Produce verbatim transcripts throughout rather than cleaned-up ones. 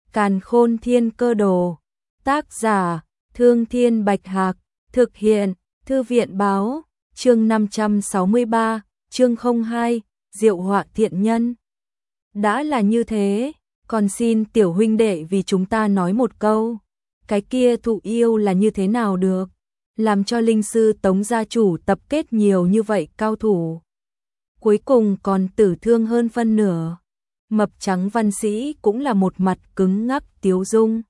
Càn Khôn Thiên Cơ Đồ. Tác giả: Thương Thiên Bạch Hạc. Thực hiện: Thư viện Báo. Chương năm trăm sáu mươi ba, chương không hai, Diệu Họa Thiện Nhân. Đã là như thế, còn xin tiểu huynh đệ vì chúng ta nói một câu. Cái kia thụ yêu là như thế nào được? Làm cho linh sư Tống gia chủ tập kết nhiều như vậy cao thủ. Cuối cùng còn tử thương hơn phân nửa. Mập trắng văn sĩ cũng là một mặt cứng ngắc tiếu dung.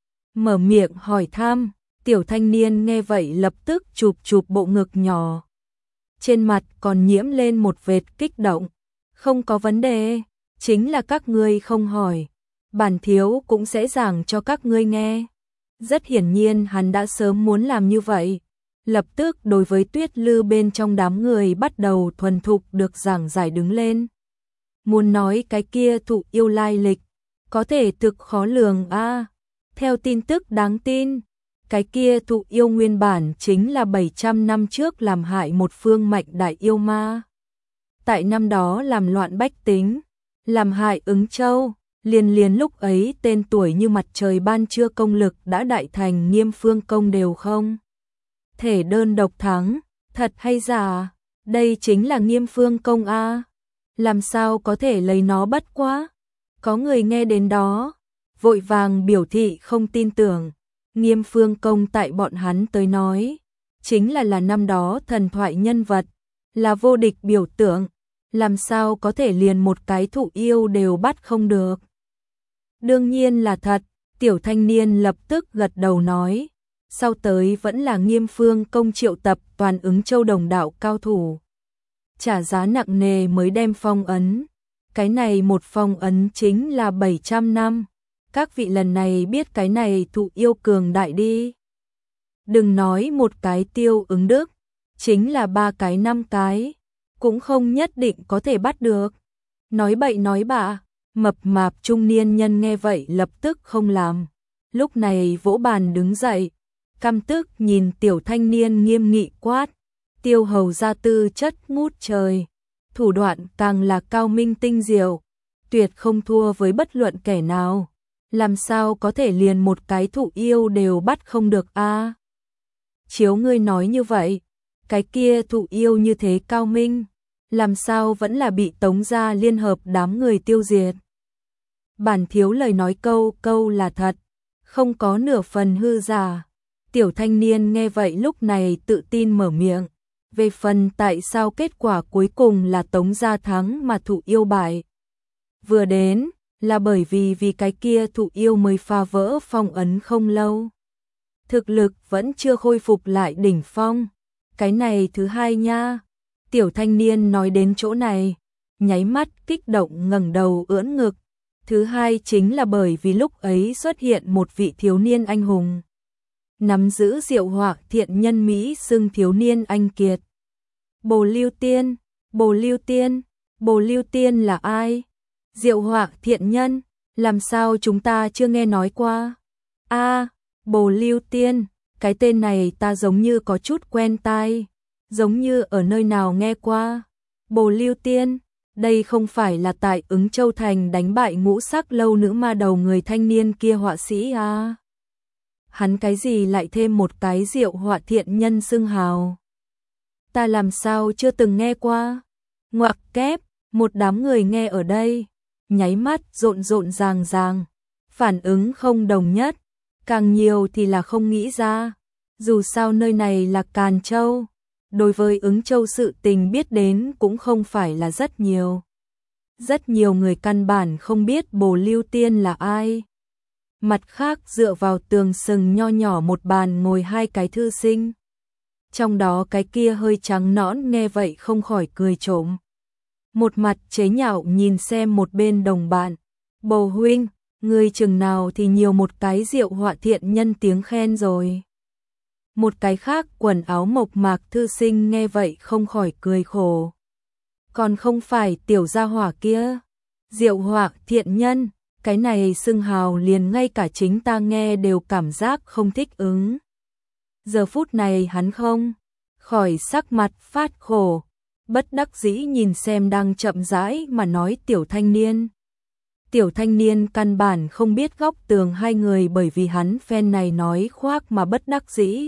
Mở miệng hỏi thăm, tiểu thanh niên nghe vậy lập tức chụp chụp bộ ngực nhỏ. Trên mặt còn nhiễm lên một vệt kích động. Không có vấn đề, chính là các ngươi không hỏi. Bản thiếu cũng sẽ giảng cho các ngươi nghe. Rất hiển nhiên hắn đã sớm muốn làm như vậy. Lập tức đối với Tuyết Lư bên trong đám người bắt đầu thuần thục được giảng giải đứng lên. Muốn nói cái kia thụ yêu lai lịch, có thể thực khó lường a. À, theo tin tức đáng tin, cái kia thụ yêu nguyên bản chính là bảy trăm năm trước làm hại một phương mạnh đại yêu ma. Tại năm đó làm loạn bách tính, làm hại Ứng Châu, liền liền lúc ấy tên tuổi như mặt trời ban trưa công lực đã đại thành Nghiêm Phương công đều không thể đơn độc thắng, thật hay giả, đây chính là Nghiêm Phương công a. Làm sao có thể lấy nó bất quá? Có người nghe đến đó, vội vàng biểu thị không tin tưởng. Nghiêm Phương công tại bọn hắn tới nói, chính là là năm đó thần thoại nhân vật, là vô địch biểu tượng, làm sao có thể liền một cái thụ yêu đều bắt không được. Đương nhiên là thật, tiểu thanh niên lập tức gật đầu nói, sau tới vẫn là Nghiêm Phương công triệu tập toàn Ứng Châu đồng đạo cao thủ. Trả giá nặng nề mới đem phong ấn, cái này một phong ấn chính là bảy trăm năm. Các vị lần này biết cái này thụ yêu cường đại đi. Đừng nói một cái Tiêu Ứng Đức, chính là ba cái năm cái, cũng không nhất định có thể bắt được. Nói bậy nói bạ, mập mạp trung niên nhân nghe vậy lập tức không làm. Lúc này vỗ bàn đứng dậy, căm tức nhìn tiểu thanh niên nghiêm nghị quát. Tiêu hầu gia tư chất ngút trời, thủ đoạn càng là cao minh tinh diệu, tuyệt không thua với bất luận kẻ nào. Làm sao có thể liền một cái thụ yêu đều bắt không được a? À, chiếu ngươi nói như vậy, cái kia thụ yêu như thế cao minh, làm sao vẫn là bị Tống gia liên hợp đám người tiêu diệt? Bản thiếu lời nói câu câu là thật, không có nửa phần hư giả. Tiểu thanh niên nghe vậy lúc này tự tin mở miệng. Về phần tại sao kết quả cuối cùng là Tống gia thắng mà thụ yêu bại, vừa đến là bởi vì vì cái kia thụ yêu mới phá vỡ phong ấn không lâu. Thực lực vẫn chưa khôi phục lại đỉnh phong. Cái này thứ hai nha. Tiểu thanh niên nói đến chỗ này, nháy mắt kích động ngẩng đầu ưỡn ngực. Thứ hai chính là bởi vì lúc ấy xuất hiện một vị thiếu niên anh hùng. Nắm giữ diệu họa thiện nhân Mỹ xưng thiếu niên anh kiệt. Bồ Lưu Tiên, Bồ Lưu Tiên, Bồ Lưu Tiên là ai? Diệu họa thiện nhân, làm sao chúng ta chưa nghe nói qua? A, à, Bồ Lưu Tiên, cái tên này ta giống như có chút quen tai, giống như ở nơi nào nghe qua. Bồ Lưu Tiên, đây không phải là tại Ứng Châu thành đánh bại ngũ sắc lâu nữ ma đầu người thanh niên kia họa sĩ à? Hắn cái gì lại thêm một cái diệu họa thiện nhân xưng hào? Ta làm sao chưa từng nghe qua? Ngoặc kép, một đám người nghe ở đây, nháy mắt rộn rộn ràng ràng, phản ứng không đồng nhất, càng nhiều thì là không nghĩ ra. Dù sao nơi này là Càn Châu, đối với Ứng Châu sự tình biết đến cũng không phải là rất nhiều. Rất nhiều người căn bản không biết Bồ Lưu Tiên là ai. Mặt khác dựa vào tường sừng nho nhỏ một bàn ngồi hai cái thư sinh. Trong đó cái kia hơi trắng nõn nghe vậy không khỏi cười trộm. Một mặt chế nhạo nhìn xem một bên đồng bạn. Bồ huynh, người chừng nào thì nhiều một cái diệu họa thiện nhân tiếng khen rồi. Một cái khác quần áo mộc mạc thư sinh nghe vậy không khỏi cười khổ. Còn không phải tiểu gia hỏa kia. Diệu họa thiện nhân, cái này xưng hào liền ngay cả chính ta nghe đều cảm giác không thích ứng. Giờ phút này hắn không khỏi sắc mặt phát khổ, bất đắc dĩ nhìn xem đang chậm rãi mà nói tiểu thanh niên. Tiểu thanh niên căn bản không biết góc tường hai người bởi vì hắn phen này nói khoác mà bất đắc dĩ.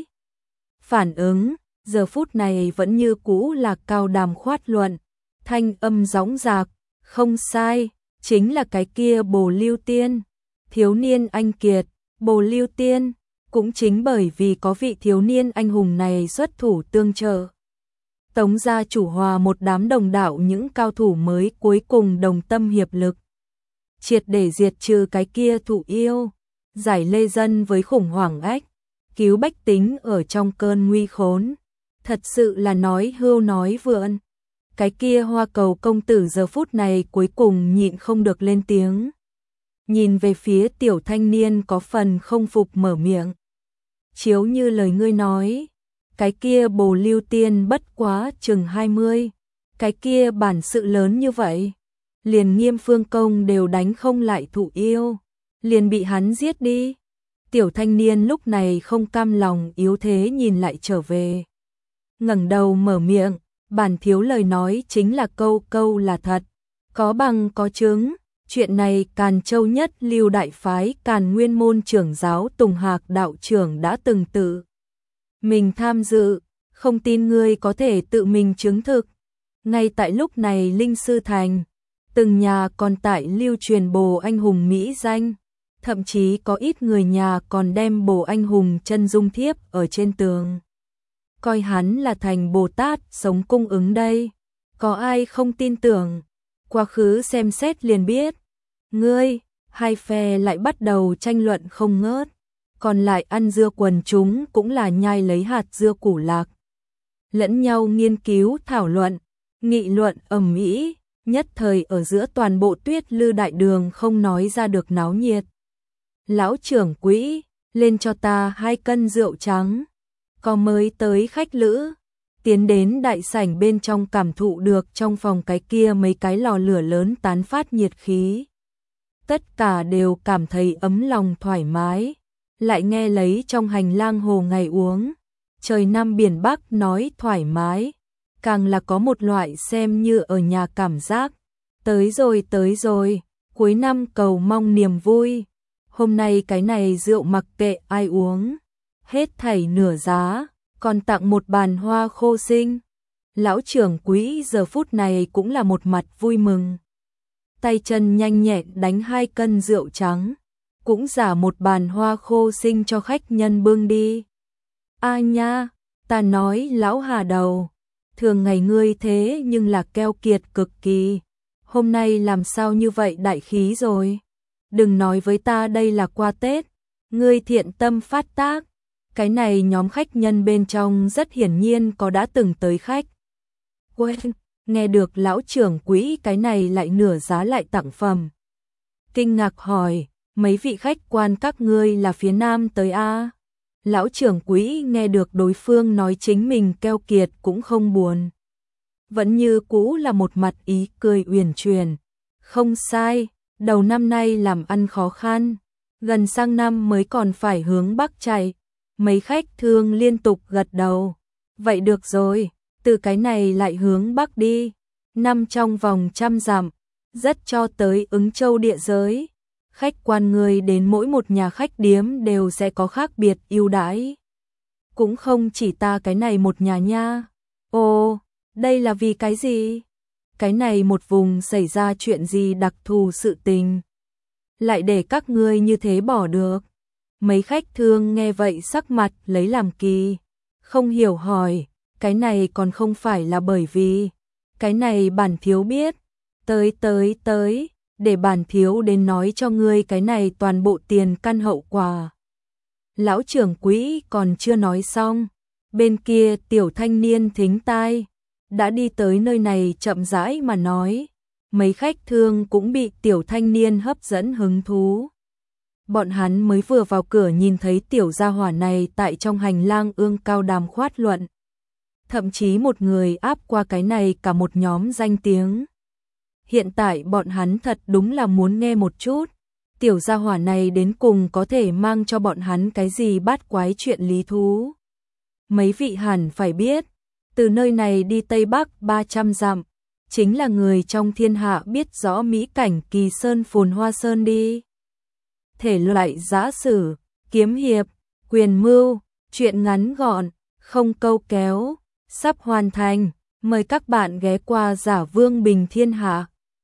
Phản ứng, giờ phút này vẫn như cũ là cao đàm khoát luận, thanh âm dõng dạc, không sai, chính là cái kia Bồ Lưu Tiên, thiếu niên anh kiệt, Bồ Lưu Tiên, cũng chính bởi vì có vị thiếu niên anh hùng này xuất thủ tương trợ. Tống gia chủ hòa một đám đồng đạo những cao thủ mới cuối cùng đồng tâm hiệp lực. Triệt để diệt trừ cái kia thụ yêu, giải lê dân với khủng hoảng ách, cứu bách tính ở trong cơn nguy khốn. Thật sự là nói hưu nói vượn. Cái kia Hoa Cầu công tử giờ phút này cuối cùng nhịn không được lên tiếng. Nhìn về phía tiểu thanh niên có phần không phục mở miệng. Chiếu như lời ngươi nói, cái kia Bồ Lưu Tiên bất quá chừng hai mươi, cái kia bản sự lớn như vậy, liền Nghiêm Phương Công đều đánh không lại thụ yêu, liền bị hắn giết đi. Tiểu thanh niên lúc này không cam lòng yếu thế nhìn lại trở về. Ngẩng đầu mở miệng, bản thiếu lời nói chính là câu câu là thật, có bằng có chứng. Chuyện này Càn Châu nhất lưu đại phái Càn Nguyên môn trưởng giáo Tùng Hạc đạo trưởng đã từng tự mình tham dự, không tin ngươi có thể tự mình chứng thực. Ngay tại lúc này Linh Sư Thành, từng nhà còn tại lưu truyền Bồ Anh Hùng mỹ danh, thậm chí có ít người nhà còn đem Bồ Anh Hùng chân dung thiếp ở trên tường. Coi hắn là thành Bồ Tát sống cung ứng đây, có ai không tin tưởng, quá khứ xem xét liền biết. Ngươi, hai phe lại bắt đầu tranh luận không ngớt, còn lại ăn dưa quần chúng cũng là nhai lấy hạt dưa củ lạc. Lẫn nhau nghiên cứu thảo luận, nghị luận ầm ĩ, nhất thời ở giữa toàn bộ Tuyết Lư đại đường không nói ra được náo nhiệt. Lão trưởng quỹ, lên cho ta hai cân rượu trắng. Có mới tới khách lữ, tiến đến đại sảnh bên trong cảm thụ được trong phòng cái kia mấy cái lò lửa lớn tán phát nhiệt khí. Tất cả đều cảm thấy ấm lòng thoải mái, lại nghe lấy trong hành lang hồ ngày uống, trời Nam biển Bắc nói thoải mái, càng là có một loại xem như ở nhà cảm giác. Tới rồi tới rồi, cuối năm cầu mong niềm vui, hôm nay cái này rượu mặc kệ ai uống, hết thảy nửa giá, còn tặng một bàn hoa khô sinh. Lão trưởng quỹ giờ phút này cũng là một mặt vui mừng. Tay chân nhanh nhẹn đánh hai cân rượu trắng, cũng giả một bàn hoa khô sinh cho khách nhân bưng đi. A nha, ta nói lão Hà đầu, thường ngày ngươi thế nhưng là keo kiệt cực kỳ, hôm nay làm sao như vậy đại khí rồi. Đừng nói với ta đây là qua Tết, ngươi thiện tâm phát tác. Cái này nhóm khách nhân bên trong rất hiển nhiên có đã từng tới khách. Quên, nghe được lão trưởng quỹ cái này lại nửa giá lại tặng phẩm. Kinh ngạc hỏi, mấy vị khách quan các ngươi là phía Nam tới a? Lão trưởng quỹ nghe được đối phương nói chính mình keo kiệt cũng không buồn. Vẫn như cũ là một mặt ý cười uyển chuyển. Không sai, đầu năm nay làm ăn khó khăn, gần sang năm mới còn phải hướng Bắc chạy. Mấy khách thương liên tục gật đầu. Vậy được rồi, từ cái này lại hướng Bắc đi. Năm trong vòng trăm dặm, rất cho tới Ứng Châu địa giới. Khách quan người đến mỗi một nhà khách điếm đều sẽ có khác biệt ưu đãi. Cũng không chỉ ta cái này một nhà nha. Ồ, đây là vì cái gì? Cái này một vùng xảy ra chuyện gì đặc thù sự tình? Lại để các ngươi như thế bỏ được. Mấy khách thương nghe vậy sắc mặt lấy làm kỳ, không hiểu hỏi, cái này còn không phải là bởi vì, cái này bản thiếu biết, tới tới tới, để bản thiếu đến nói cho ngươi cái này toàn bộ tiền căn hậu quả. Lão trưởng quỹ còn chưa nói xong, bên kia tiểu thanh niên thính tai, đã đi tới nơi này chậm rãi mà nói, mấy khách thương cũng bị tiểu thanh niên hấp dẫn hứng thú. Bọn hắn mới vừa vào cửa nhìn thấy tiểu gia hỏa này tại trong hành lang ương cao đàm khoát luận. Thậm chí một người áp qua cái này cả một nhóm danh tiếng. Hiện tại bọn hắn thật đúng là muốn nghe một chút. Tiểu gia hỏa này đến cùng có thể mang cho bọn hắn cái gì bát quái chuyện lý thú. Mấy vị hẳn phải biết, từ nơi này đi Tây Bắc ba trăm dặm, chính là người trong thiên hạ biết rõ mỹ cảnh kỳ sơn phồn hoa sơn đi. Thể loại giã sử, kiếm hiệp, quyền mưu, truyện ngắn gọn, không câu kéo, sắp hoàn thành. Mời các bạn ghé qua Giả Vương Bình Thiên Hạ.